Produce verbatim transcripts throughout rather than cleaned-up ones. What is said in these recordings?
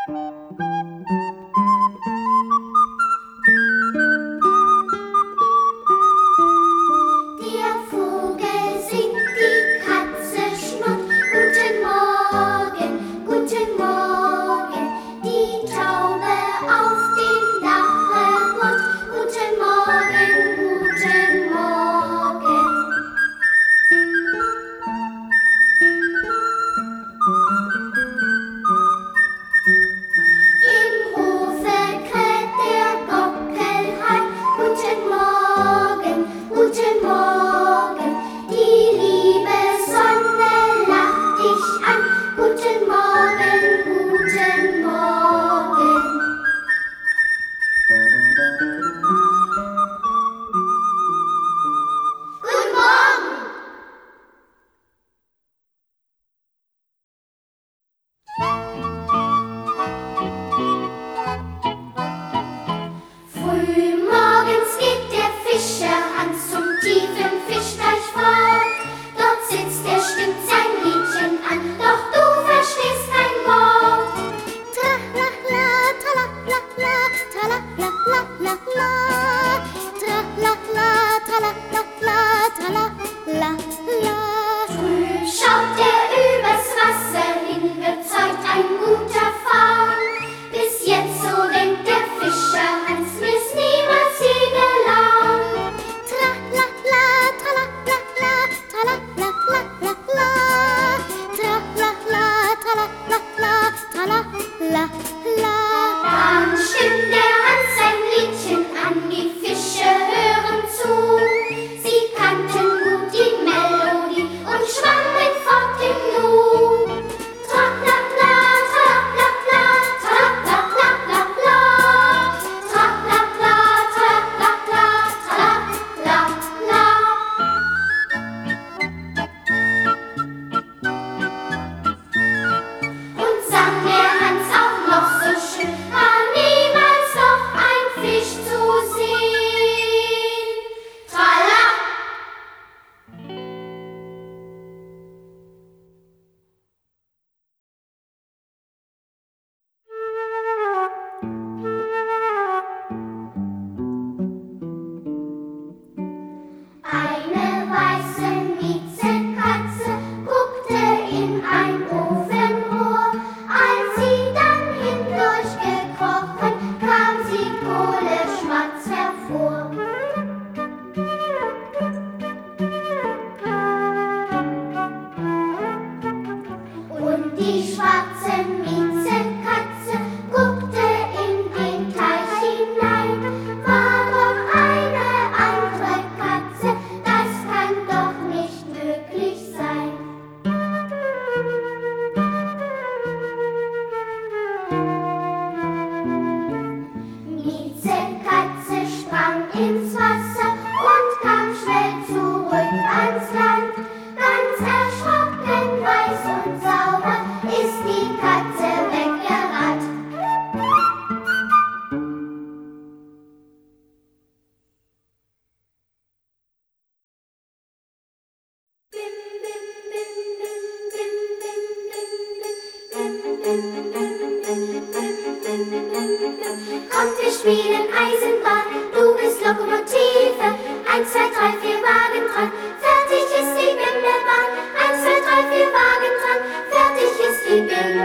Kommt, wir spielen Eisenbahn, du bist Lokomotive. Eins, zwei, drei, vier Wagen dran, fertig ist die Bimmelbahn. Eins, zwei, drei, vier Wagen dran, fertig ist die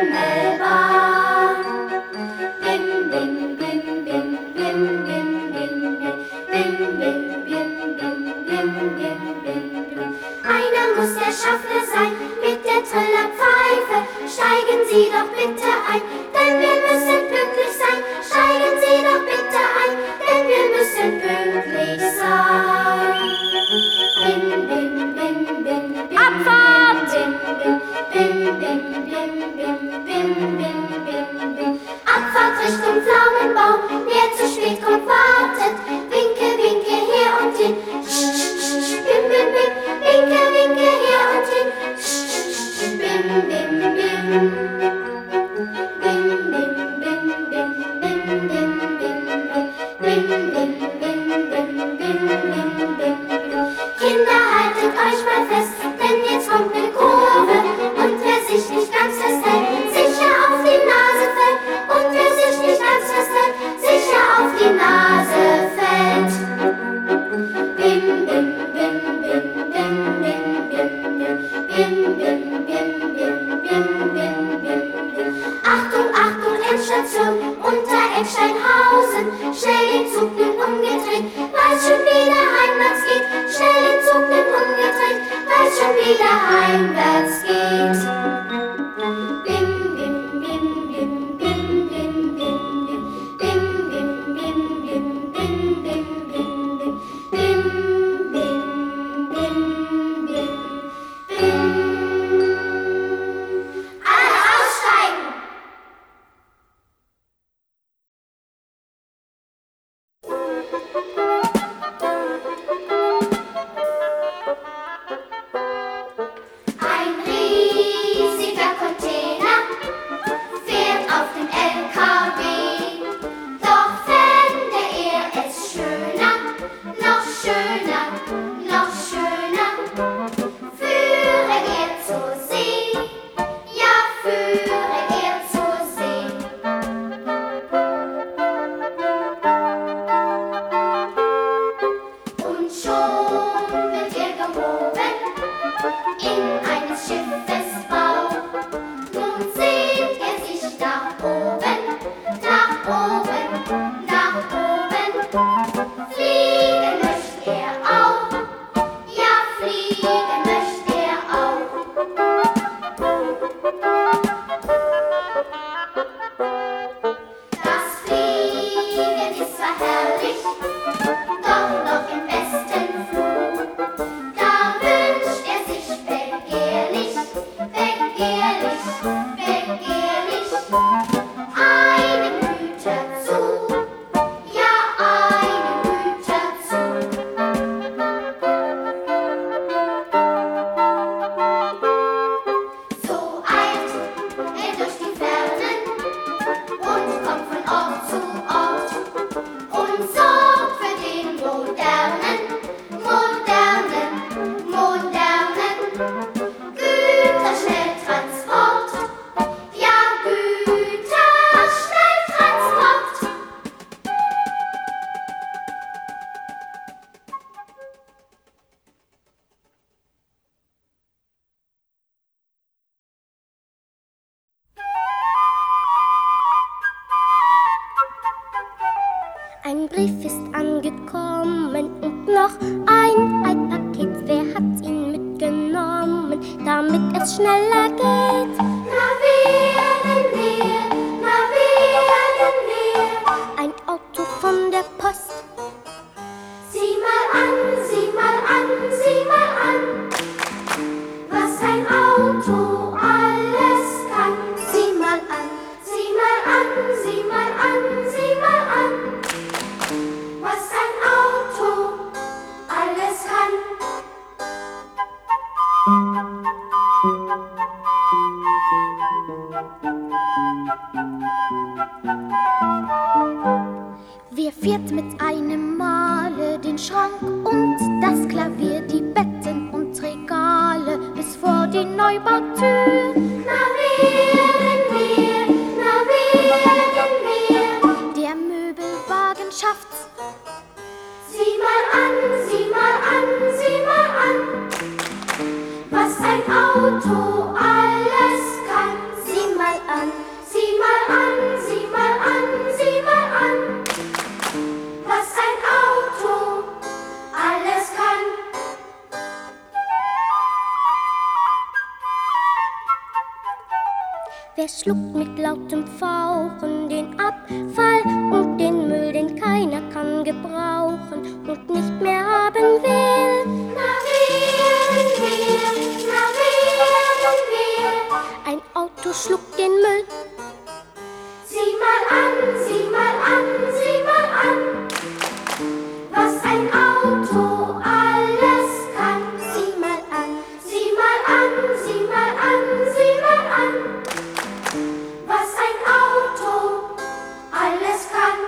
Bimmelbahn. Bim, bim, bim, bim, bim, bim, bim, bim, bim, bim, bim, bim, bim, bim, bim. Einer muss der Schaffner sein, mit der Trillerpfeife. Steigen Sie doch bitte ein, denn wir müssen pünktlich sein. Steigen Sie doch bitte ein, denn wir müssen pünktlich sein. Bim, bim, bim, bim, bim. Abfahrt! Bim, bim, bim, bim, bim, bim, bim, bim, bim. Abfahrt Richtung Pflaumenbau, wer zu spät kommt, wartet. Winke, winke her und hin. Bim, bim, bim, winke, winke her und hin. Bim, bim, bim. Achtung, Achtung, Endstation, unter Ecksteinhausen. Schnell den Zug nun umgedreht, weil's schon wieder heimwärts geht. Schnell den Zug nun umgedreht, weil's schon wieder heimwärts geht. Bim, bim, bim, bim, bim, bim, bim, bim, bim, bim, bim, bim, bim, bim, bim, bim, bim, bim, bim. Alle aussteigen! Ein riesiger Container fährt auf dem L K W. Doch fände er es schöner, noch schöner, noch schöner, führe er zur See, ja, führe er zur See. Und schon wird er gehoben in eines Schiffes Bau. Nun sehnt er sich nach oben, nach oben, nach oben. Fliegen möchte er auch, ja, fliegen möchte er auch. Das Fliegen ist zwar herrlich, doch noch im besten Flug. Da wünscht er sich begehrlich, begehrlich, begehrlich einen Güterzug, ja, einen Güterzug. So eilt er durch die Fernen und kommt von Ort zu Ort und sorgt für den modernen, modernen, modernen Güterschnelltransport. Ja, Güterschnelltransport. Ein Brief ist angekommen und noch ein Altpaket. Wer hat ihn mitgenommen, damit es schneller geht? Na, werden wir, na, werden wir. Ein Auto von der Post. Sieh mal an, sieh mal an, sieh mal an, was ein Auto alles kann. Sieh mal an, sieh mal an, sieh mal an, sieh mal an, was ein Auto alles kann. Wer fährt mit einem Male den Schrank und das Klavier, die Betten und Regale bis vor die Neubautür? Na, werden wir, na, werden wir. Der Möbelwagen schafft's. Sieh mal an, sieh mal an, sieh mal an, was ein Auto alles kann. Sieh mal an, Sieh mal an, sieh mal an, sieh mal an, was ein Auto alles kann. wer schluckt mit lautem Fauchen den Abfall und den Müll, den keiner kann gebrauchen und nicht mehr haben will? Na, werden wir, na, werden wir. Ein Auto schluckt den Müll. Sieh mal an, sieh mal an, sieh mal an, was ein Auto alles kann. Sieh mal an, Sieh mal an, sieh mal an, sieh mal an, was ein Auto alles kann.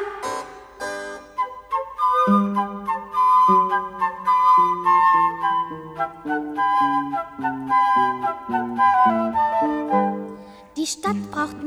die Stadt braucht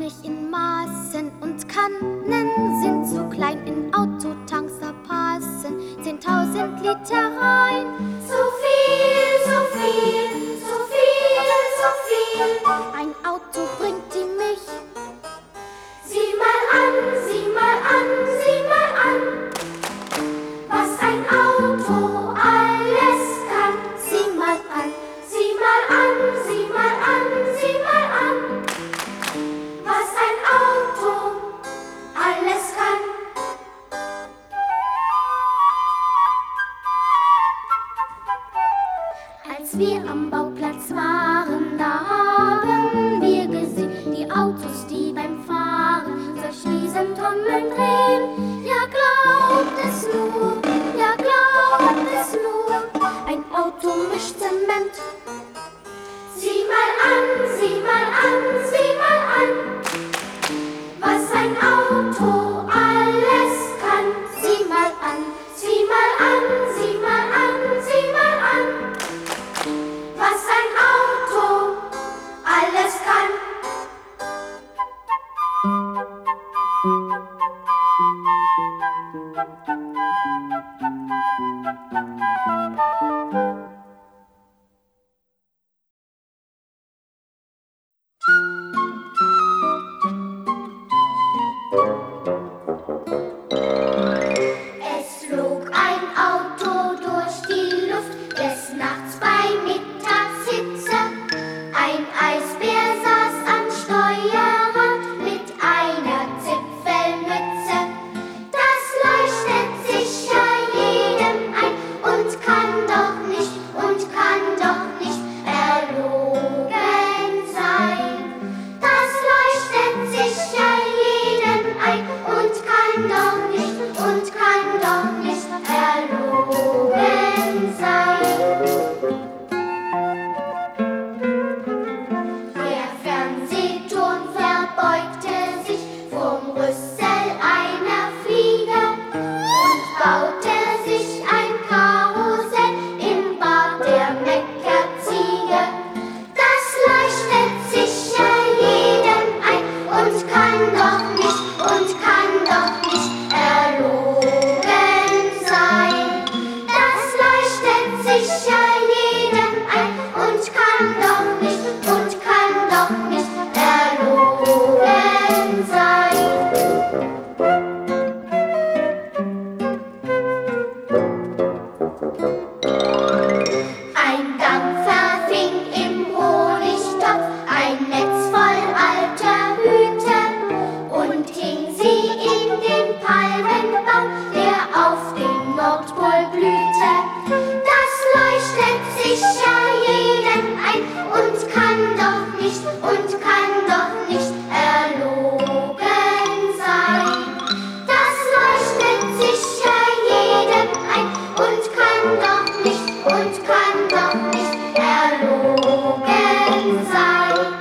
mal an, sieh mal an, was ein Auto alles kann. Sieh mal an, sieh mal an, sieh mal an, sieh mal an, was ein Auto alles kann. Es flog ein Auto durch die Luft, des Nachts bei Mittagshitze. Ein Eisbär saß am Steuerrad mit einer Zipfelmütze. Das leuchtet sicher jedem ein und kann doch nicht, und kann doch nicht erlogen sein. Das leuchtet sicher jedem ein und kann doch nicht, und kann doch nicht erlogen sein. Der Fernsehturm verbeugte sich vorm Rüssel einer Fliege und baute sich ein Karussell im Bad der Meckerziege. Das leuchtet sicher jedem ein und kann doch nicht, und kann doch nicht erlogen sein. Das leuchtet sicher jedem ein und kann doch nicht, und kann doch nicht erlogen sein. Ein Dampfer fing im Honigtopf ein Netz voll alter Hüte und hing sie in den Palmenbaum, der auf dem Nordpol blühte. Das leuchtet sicher jedem ein und kann doch nicht, und kann doch nicht erlogen sein. Das leuchtet sicher jedem ein und kann doch nicht, und kann doch nicht erlogen sein.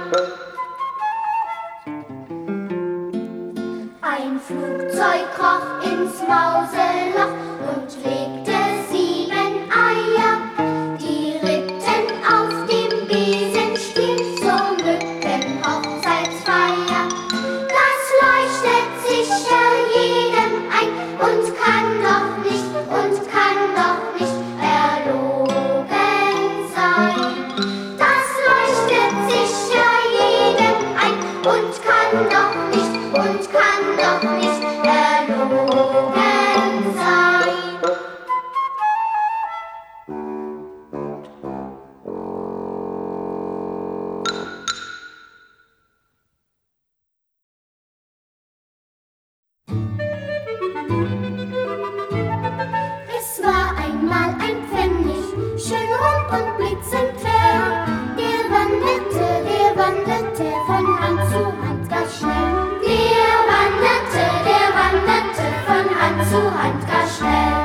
Ein Flugzeug kroch ins Mauseloch und legte sieben Eier. Die ritten auf dem Besenstiel zur Mückenhochzeitsfeier. Das leuchtet sicher jedem ein und kann doch nicht, und kann doch nicht erlogen sein. Das leuchtet sicher jedem ein und kann doch nicht, und kann doch nicht erlogen sein. Es war einmal ein Pfennig, schön rund und blitzend klar. Der wanderte, der wanderte von Hand zu Hand gar schnell. Der wanderte, der wanderte von Hand zu Hand gar schnell.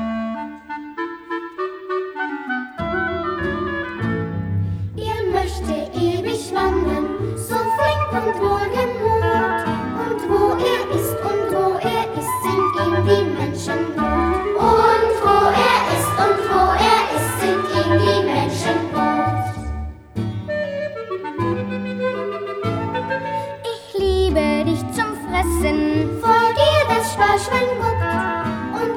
Er möchte ewig wandern, so flink und wohlgemut. Und wo er ist und wo er ist, sind ihm die Menschen gut. Und wo er ist und wo er ist, sind ihm die Menschen gut. Ich liebe dich zum Fressen, Vor dir das Sparschwein guckt und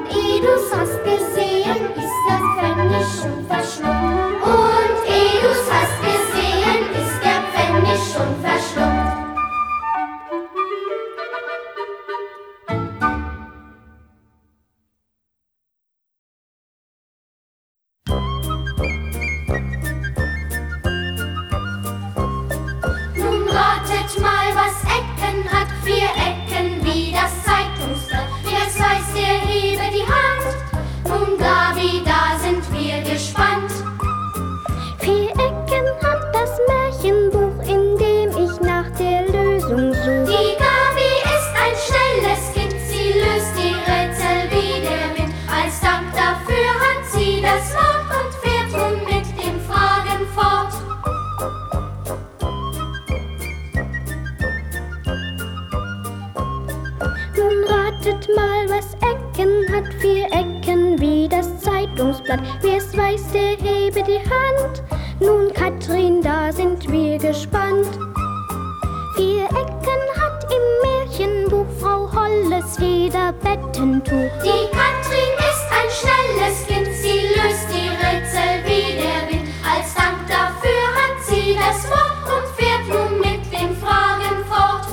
ratet mal, was Ecken hat. Vier Ecken wie das Zeitungsblatt. Wer's weiß, der hebe die Hand. Nun, Katrin, da sind wir gespannt. Vier Ecken hat im Märchenbuch Frau Holles Lederbettentuch. Die Katrin ist ein schnelles Kind, sie löst die Rätsel wie der Wind. Als Dank dafür hat sie das Wort und fährt nun mit den Fragen fort.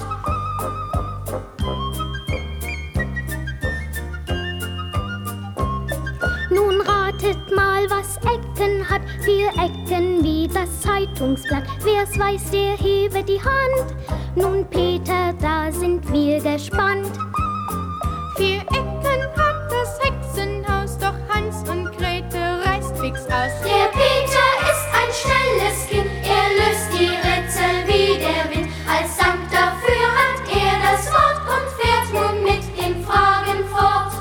Nun ratet mal, was Ecken hat. Vier Ecken wie das Zeitungsblatt. Wer's weiß, der hebe die Hand. Nun, Peter, da sind wir gespannt. Vier Ecken hat das Hexenhaus, doch Hans und Grete reißt fix aus. Der Peter ist ein schnelles Kind, er löst die Rätsel wie der Wind. Als Dank dafür hat er das Wort und fährt nun mit den Fragen fort.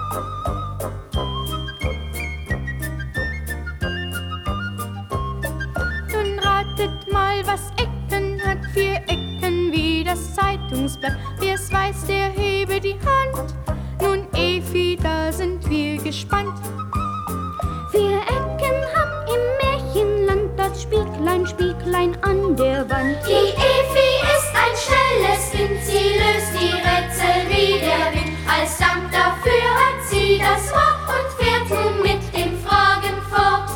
Nun ratet mal, was Ecken hat. Vier Ecken wie das Zeitungsblatt. Wer's weiß, der hebe die Hand. Nun, Evi, da sind wir gespannt. Vier Ecken hat im Märchenland das Spieglein, Spieglein an der Wand. Die Evi ist ein schnelles Kind, sie löst die Rätsel wie der Wind. Als Dank dafür hat sie das Wort und fährt nun mit den Fragen fort.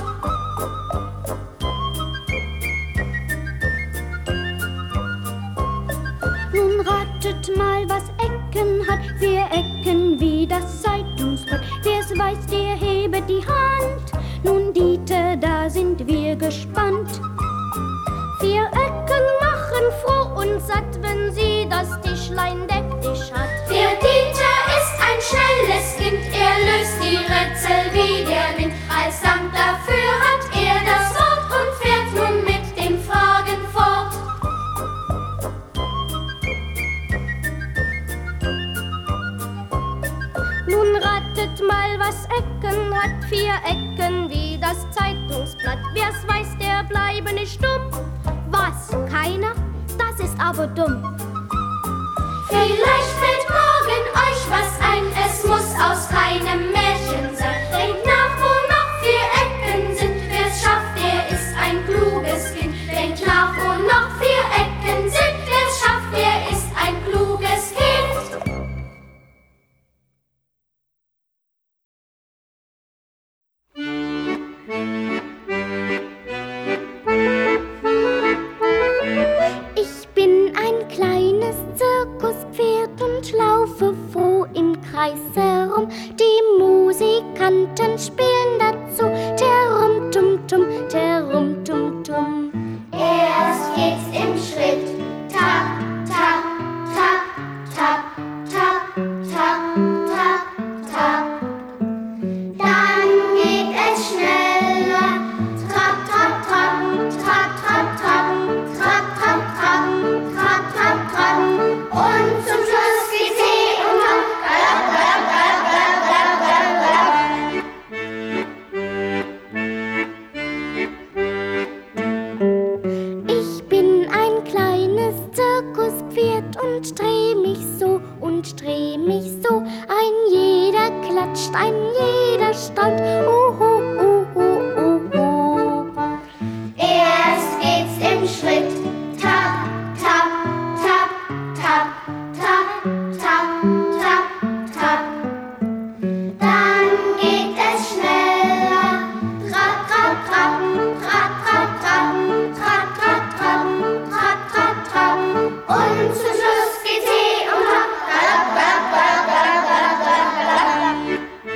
Nun ratet mal, was Ecken hat. Vier Ecken wie das Zeitungsblatt. Wer's weiß, der hebe die Hand. Nun, Dieter, da sind wir gespannt. Vier Ecken machen froh und satt, wenn sie das Tischlein decktisch hat. Der Dieter ist ein schnelles Kind, er löst die Rätsel wie der Wind. Als Dank dafür hat er das Wort und fährt nun mit den Fragen fort. Nun ratet mal, was Ecken hat. Vier Ecken wie das Zeitungsblatt. Wer's weiß, der bleibe nicht stumm. Was? Keiner? Das ist aber dumm. Vielleicht fällt morgen euch was ein, es muss aus keinem Märchen sein. Denkt nach, wo noch vier Ecken sind, wer's schafft, der ist ein kluges Kind. Denkt nach, wo noch vier Ecken sind, wer's schafft, der ist ein kluges Kind. Ich bin ein kleines Zirkuspferd und laufe froh im Kreis herum. Die Musikanten spielen dazu. Terum, tum, tum, terum, tum, tum. Erst geht's im Schritt, tap, tap, tap, tap, tap, tap, tap, tap. Dann geht es schneller, trap, trap, trap, trap, trap, trap, trap, trap, trap, trap, trap, trap. Und zum Schluss geht's he und hopp, galopp, galopp, galopp, galopp, galopp, galopp. Ich bin ein kleines Zirkuspferd und dreh mich so und dreh mich so. Ein jeder klatscht, ein jeder staunt. Uhu, uhu, uhu. Erst geht's im Schritt, tap, tap, tap, tap, tap, tap, tap, tap. Dann geht es schneller, trap, trap, trap, trap, trap, trap, trap, trap, trap, trap, trap, trap. Und zum Schluss geht's he und hopp, galopp, galopp, galopp, galopp, galopp,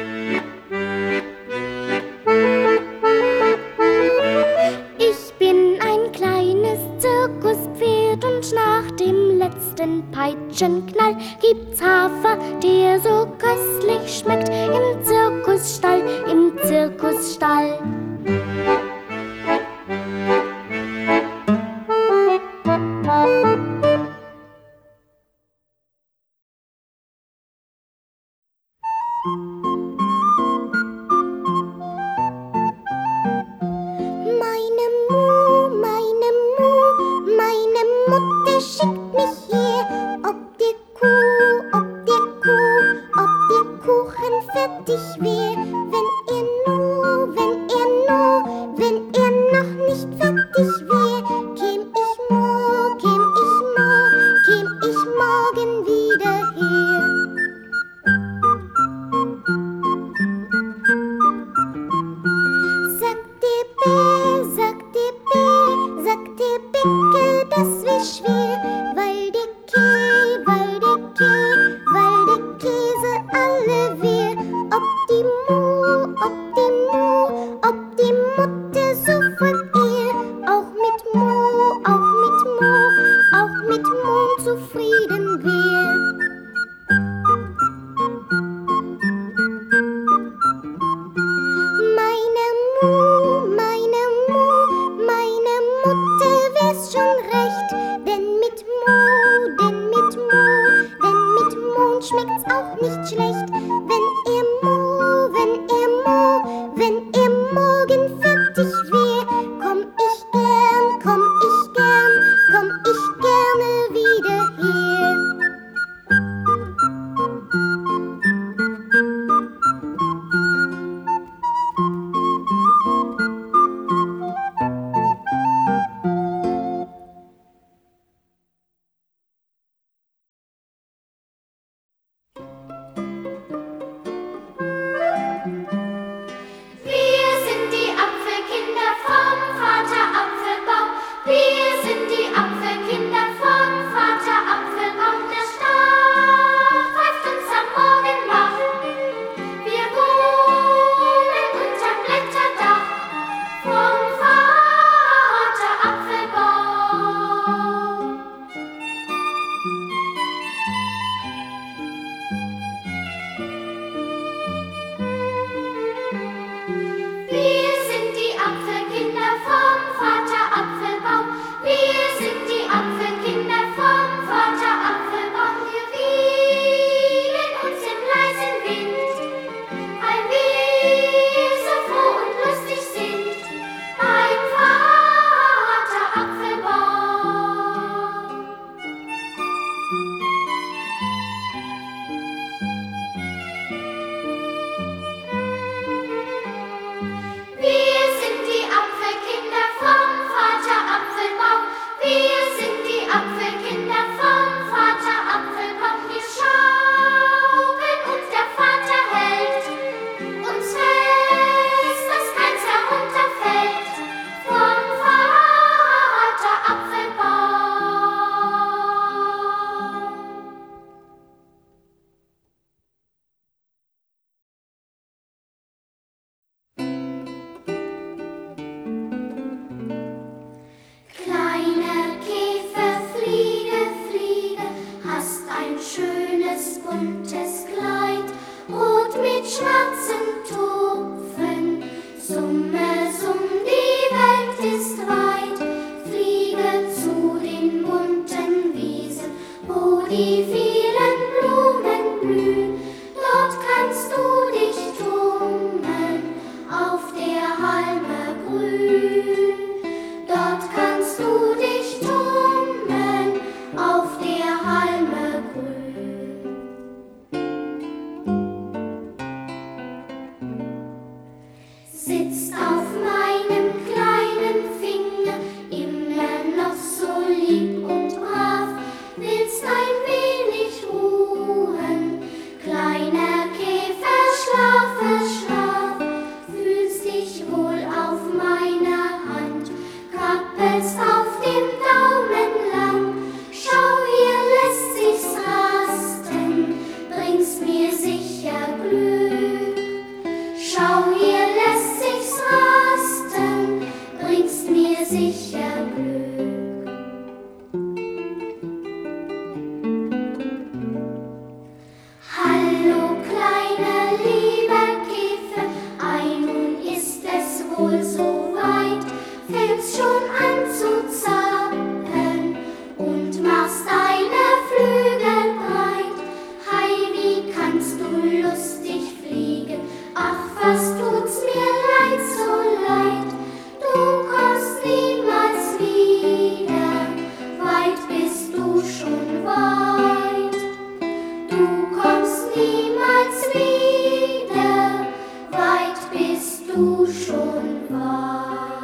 galopp. Ich bin ein kleines Zirkuspferd und nach dem letzten Peitschenknall gibt's Hafer, der so köstlich schmeckt im Zirkusstall, im Zirkusstall. Meine Mu, meine Mu, meine Mutter schickt mich her, ob der Kuh, ob der Kuh, fertig wär. Wenn er nur, wenn er nur, wenn er noch nicht fertig wär, käm ich mor, käm ich mor, käm ich morgen wieder her. Sagt der Bär, sagt der Bär, sagt der Bäcker, das wär schwer, weil der Käse, weil der Käse, weil der Käse alle wär. Ob die Mu, ob die Mu, ob die Mutter sofort er, auch mit Mu, auch mit Mu, auch mit Mu zufrieden wär. Meine Mu, meine Mu, meine Mutter wär's schon recht, denn mit Mu, denn mit Mu, denn mit Mond schmeckt's auch nicht schlecht. Wenn er Mu, wenn er Mu, wenn er morgen fertig wär, komm ich gern, komm ich gern, komm ich gerne wieder her. Wir sind die Apfelkinder vom Vater Apfelbaum. Wir sind die Apfelkinder vom Vater Apfelbaum. Der Stab pfeift uns am Morgenwach. Wir wohnen unterm Blätterdach vom Vater Apfelbaum. Wir sind die Apfelkinder vom Vater Apfelbaum. Wir sind die Apfelkinder vom Vater Apfelbaum. Wir wiegen uns im leisen Wind, weil wir so froh und lustig sind beim Vater Apfelbaum. Wir sind die Apfelkinder vom Vater Apfelbaum. Wir sind die Apfelkinder vom Vater Apfelbaum. Wir schaukeln und der Vater hält uns fest, dass keins herunterfällt vom Vater Apfelbaum. Kleiner Käfer, fliege, fliege, hast ein schönes buntes Kleid, rot mit schwarzen Tupfen. Summe, summ, die Welt ist weit. Fliege zu den bunten Wiesen, wo die vielen Blumen blühen. Dort kannst du dich tummeln auf der Halme grün. Dort kannst du dich tummeln auf der Halme grün. Sitzt auf meinem kleinen Finger, immer noch so lieb und brav, willst ein wenig ruhen. Kleiner Käfer, schlafe, schlaf, fühlst dich wohl auf meiner Hand, krabbelst auf dem Daumen lang. Schau, hier lässt sich's rasten, bringst mir sicher Glück. Schau, hier lässt sich's rasten, bringst mir sicher Glück. Hallo, kleiner, lieber Käfer, ei, nun ist es wohl so weit, fängst schon an zu zappeln und machst deine Flügel breit. Hei, wie kannst du lustig fliegen? Ach, was tut's mir leid, so leid. Du kommst niemals wieder, weit bist du schon weit. Du kommst niemals wieder. schon war.